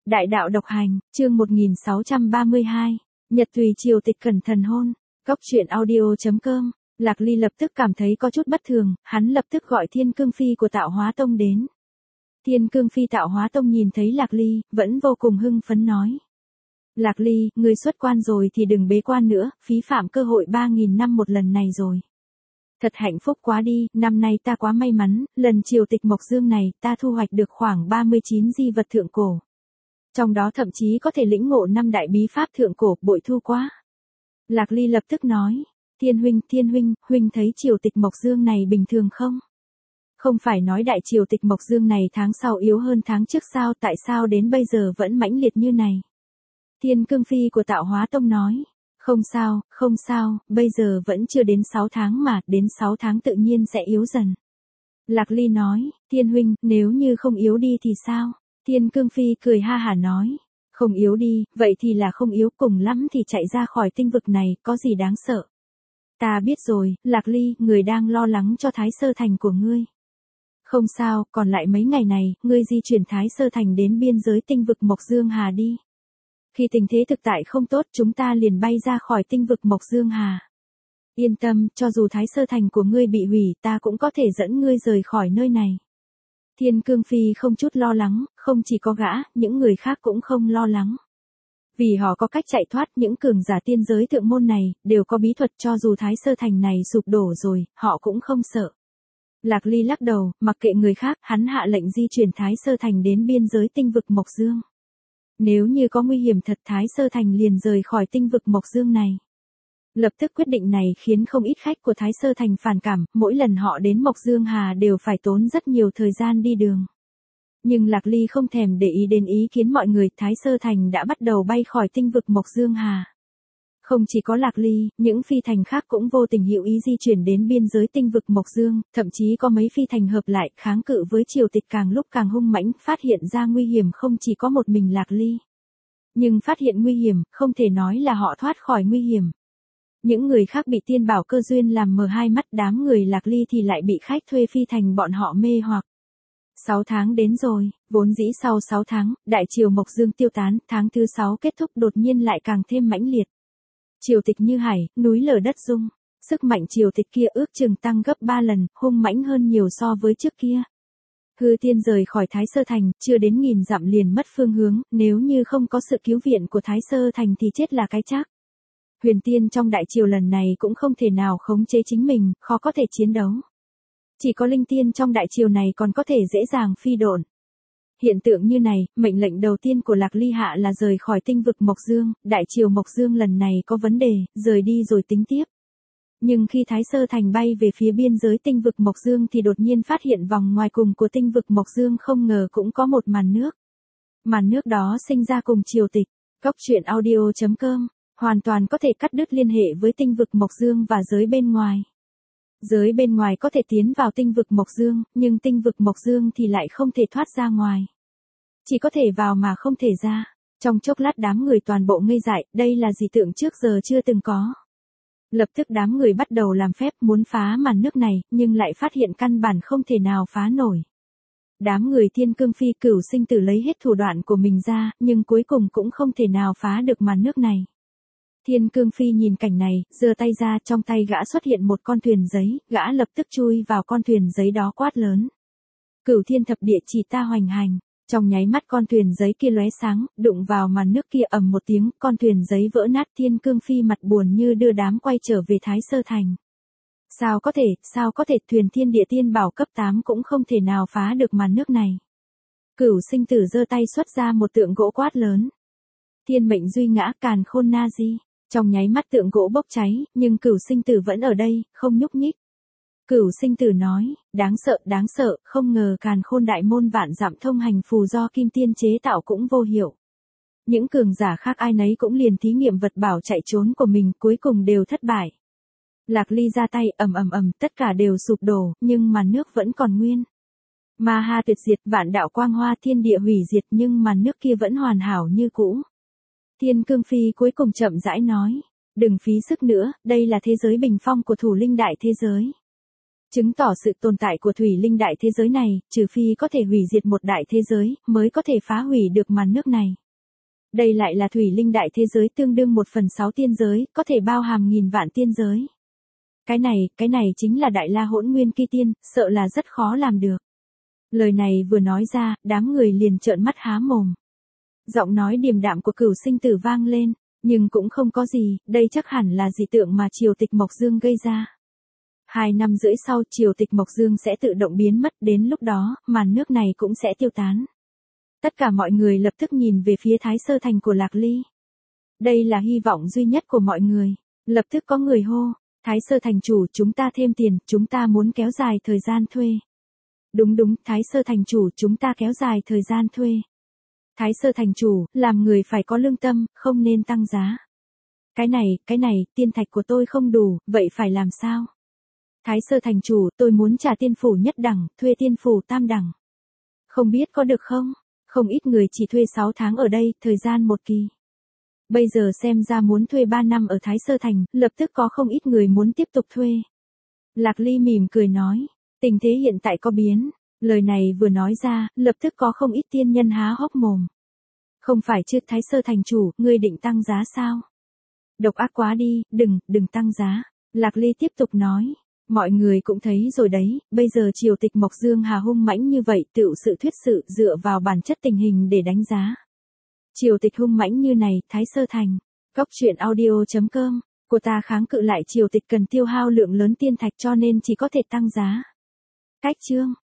Đại đạo độc hành, chương 1632. Nhật Tùy Triều Tịch cẩn thận hôn. Cóc truyện audio.com. Lạc Ly lập tức cảm thấy có chút bất thường, hắn lập tức gọi Thiên Cương Phi của Tạo Hóa Tông đến. Thiên Cương Phi Tạo Hóa Tông nhìn thấy Lạc Ly, vẫn vô cùng hưng phấn nói. Lạc Ly, ngươi xuất quan rồi thì đừng bế quan nữa, phí phạm cơ hội 3.000 năm một lần này rồi. Thật hạnh phúc quá đi, năm nay ta quá may mắn, lần triều tịch Mộc Dương này ta thu hoạch được khoảng 39 di vật thượng cổ. Trong đó thậm chí có thể lĩnh ngộ 5 đại bí pháp thượng cổ, bội thu quá. Lạc Ly lập tức nói, Thiên huynh, huynh thấy triều tịch Mộc Dương này bình thường không? Không phải nói đại triều tịch Mộc Dương này tháng sau yếu hơn tháng trước sao, tại sao đến bây giờ vẫn mãnh liệt như này? Thiên Cương Phi của Tạo Hóa Tông nói, không sao, bây giờ vẫn chưa đến 6 tháng mà, đến 6 tháng tự nhiên sẽ yếu dần. Lạc Ly nói, Thiên huynh, nếu như không yếu đi thì sao? Thiên Cương Phi cười ha hả nói, không yếu đi, vậy thì là không yếu, cùng lắm thì chạy ra khỏi tinh vực này, có gì đáng sợ. Ta biết rồi, Lạc Ly, người đang lo lắng cho Thái Sơ Thành của ngươi. Không sao, còn lại mấy ngày này, ngươi di chuyển Thái Sơ Thành đến biên giới tinh vực Mộc Dương Hà đi. Khi tình thế thực tại không tốt, chúng ta liền bay ra khỏi tinh vực Mộc Dương Hà. Yên tâm, cho dù Thái Sơ Thành của ngươi bị hủy, ta cũng có thể dẫn ngươi rời khỏi nơi này. Thiên Cương Phi không chút lo lắng, không chỉ có gã, những người khác cũng không lo lắng. Vì họ có cách chạy thoát, những cường giả tiên giới thượng môn này, đều có bí thuật, cho dù Thái Sơ Thành này sụp đổ rồi, họ cũng không sợ. Lạc Ly lắc đầu, mặc kệ người khác, hắn hạ lệnh di chuyển Thái Sơ Thành đến biên giới tinh vực Mộc Dương. Nếu như có nguy hiểm thật, Thái Sơ Thành liền rời khỏi tinh vực Mộc Dương này. Lập tức quyết định này khiến không ít khách của Thái Sơ Thành phản cảm, mỗi lần họ đến Mộc Dương Hà đều phải tốn rất nhiều thời gian đi đường. Nhưng Lạc Ly không thèm để ý đến ý kiến mọi người, Thái Sơ Thành đã bắt đầu bay khỏi tinh vực Mộc Dương Hà. Không chỉ có Lạc Ly, những phi thành khác cũng vô tình hữu ý di chuyển đến biên giới tinh vực Mộc Dương, thậm chí có mấy phi thành hợp lại kháng cự với triều tịch càng lúc càng hung mãnh, phát hiện ra nguy hiểm không chỉ có một mình Lạc Ly. Nhưng phát hiện nguy hiểm, không thể nói là họ thoát khỏi nguy hiểm. Những người khác bị tiên bảo cơ duyên làm mờ hai mắt, đám người Lạc Ly thì lại bị khách thuê phi thành bọn họ mê hoặc. 6 tháng đến rồi, vốn dĩ sau 6 tháng, đại triều Mộc Dương tiêu tán, tháng thứ 6 kết thúc đột nhiên lại càng thêm mãnh liệt. Triều tịch như hải, núi lở đất rung, sức mạnh triều tịch kia ước chừng tăng gấp 3 lần, hung mãnh hơn nhiều so với trước kia. Hư Tiên rời khỏi Thái Sơ Thành, chưa đến 1000 dặm liền mất phương hướng, nếu như không có sự cứu viện của Thái Sơ Thành thì chết là cái chắc. Huyền Tiên trong đại triều lần này cũng không thể nào khống chế chính mình, khó có thể chiến đấu. Chỉ có Linh Tiên trong đại triều này còn có thể dễ dàng phi độn. Hiện tượng như này, mệnh lệnh đầu tiên của Lạc Ly hạ là rời khỏi tinh vực Mộc Dương, đại triều Mộc Dương lần này có vấn đề, rời đi rồi tính tiếp. Nhưng khi Thái Sơ Thành bay về phía biên giới tinh vực Mộc Dương thì đột nhiên phát hiện vòng ngoài cùng của tinh vực Mộc Dương không ngờ cũng có một màn nước. Màn nước đó sinh ra cùng triều tịch. Cóc truyện audio.com, hoàn toàn có thể cắt đứt liên hệ với tinh vực Mộc Dương và giới bên ngoài. Giới bên ngoài có thể tiến vào tinh vực Mộc Dương, nhưng tinh vực Mộc Dương thì lại không thể thoát ra ngoài. Chỉ có thể vào mà không thể ra. Trong chốc lát đám người toàn bộ ngây dại, đây là dị tượng trước giờ chưa từng có. Lập tức đám người bắt đầu làm phép muốn phá màn nước này, nhưng lại phát hiện căn bản không thể nào phá nổi. Đám người Thiên Cương Phi Cửu Sinh Tử lấy hết thủ đoạn của mình ra, nhưng cuối cùng cũng không thể nào phá được màn nước này. Thiên Cương Phi nhìn cảnh này, giơ tay ra, trong tay gã xuất hiện một con thuyền giấy, gã lập tức chui vào con thuyền giấy đó quát lớn. Cửu thiên thập địa chỉ ta hoành hành. Trong nháy mắt con thuyền giấy kia lóe sáng, đụng vào màn nước kia ầm một tiếng, con thuyền giấy vỡ nát. Thiên Cương Phi mặt buồn như đưa đám quay trở về Thái Sơ Thành. Sao có thể, thuyền thiên địa tiên bảo cấp 8 cũng không thể nào phá được màn nước này. Cửu Sinh Tử giơ tay xuất ra một tượng gỗ quát lớn. Thiên mệnh duy ngã, càn khôn na di. Trong nháy mắt tượng gỗ bốc cháy, nhưng Cửu Sinh Tử vẫn ở đây, không nhúc nhích. Cửu Sinh Tử nói, đáng sợ, không ngờ càn khôn đại môn vạn dặm thông hành phù do kim tiên chế tạo cũng vô hiệu. Những cường giả khác ai nấy cũng liền thí nghiệm vật bảo chạy trốn của mình, cuối cùng đều thất bại. Lạc Ly ra tay, ầm, tất cả đều sụp đổ, nhưng màn nước vẫn còn nguyên. Ma ha tuyệt diệt, vạn đạo quang hoa, thiên địa hủy diệt, nhưng màn nước kia vẫn hoàn hảo như cũ. Thiên Cương Phi cuối cùng chậm rãi nói, đừng phí sức nữa, đây là thế giới bình phong của thủ linh đại thế giới. Chứng tỏ sự tồn tại của thủy linh đại thế giới này, trừ phi có thể hủy diệt một đại thế giới, mới có thể phá hủy được màn nước này. Đây lại là thủy linh đại thế giới tương đương 1/6 tiên giới, có thể bao hàm nghìn vạn tiên giới. Cái này chính là đại la hỗn nguyên kỳ tiên, sợ là rất khó làm được. Lời này vừa nói ra, đám người liền trợn mắt há mồm. Giọng nói điềm đạm của Cửu Sinh Tử vang lên, nhưng cũng không có gì, đây chắc hẳn là dị tượng mà triều tịch Mộc Dương gây ra. 2 năm rưỡi sau triều tịch Mộc Dương sẽ tự động biến mất, đến lúc đó, màn nước này cũng sẽ tiêu tán. Tất cả mọi người lập tức nhìn về phía Thái Sơ Thành của Lạc Ly. Đây là hy vọng duy nhất của mọi người. Lập tức có người hô, Thái Sơ Thành chủ, chúng ta thêm tiền, chúng ta muốn kéo dài thời gian thuê. Đúng, Thái Sơ Thành chủ, chúng ta kéo dài thời gian thuê. Thái Sơ Thành chủ, làm người phải có lương tâm, không nên tăng giá. Cái này, tiên thạch của tôi không đủ, vậy phải làm sao? Thái Sơ Thành chủ, tôi muốn trả tiên phủ nhất đẳng, thuê tiên phủ tam đẳng. Không biết có được không? Không ít người chỉ thuê 6 tháng ở đây, thời gian 1 kỳ. Bây giờ xem ra muốn thuê 3 năm ở Thái Sơ Thành, lập tức có không ít người muốn tiếp tục thuê. Lạc Ly mỉm cười nói, tình thế hiện tại có biến. Lời này vừa nói ra, lập tức có không ít tiên nhân há hốc mồm. Không phải chứ Thái Sơ Thành chủ, ngươi định tăng giá sao? Độc ác quá đi, đừng tăng giá. Lạc Ly tiếp tục nói, mọi người cũng thấy rồi đấy, bây giờ triều tịch Mộc Dương Hà hung mãnh như vậy, tựu sự thuyết sự dựa vào bản chất tình hình để đánh giá. Triều tịch hung mãnh như này, Thái Sơ Thành, Cóc Truyện Audio.com, của ta kháng cự lại triều tịch cần tiêu hao lượng lớn tiên thạch cho nên chỉ có thể tăng giá. Cách chương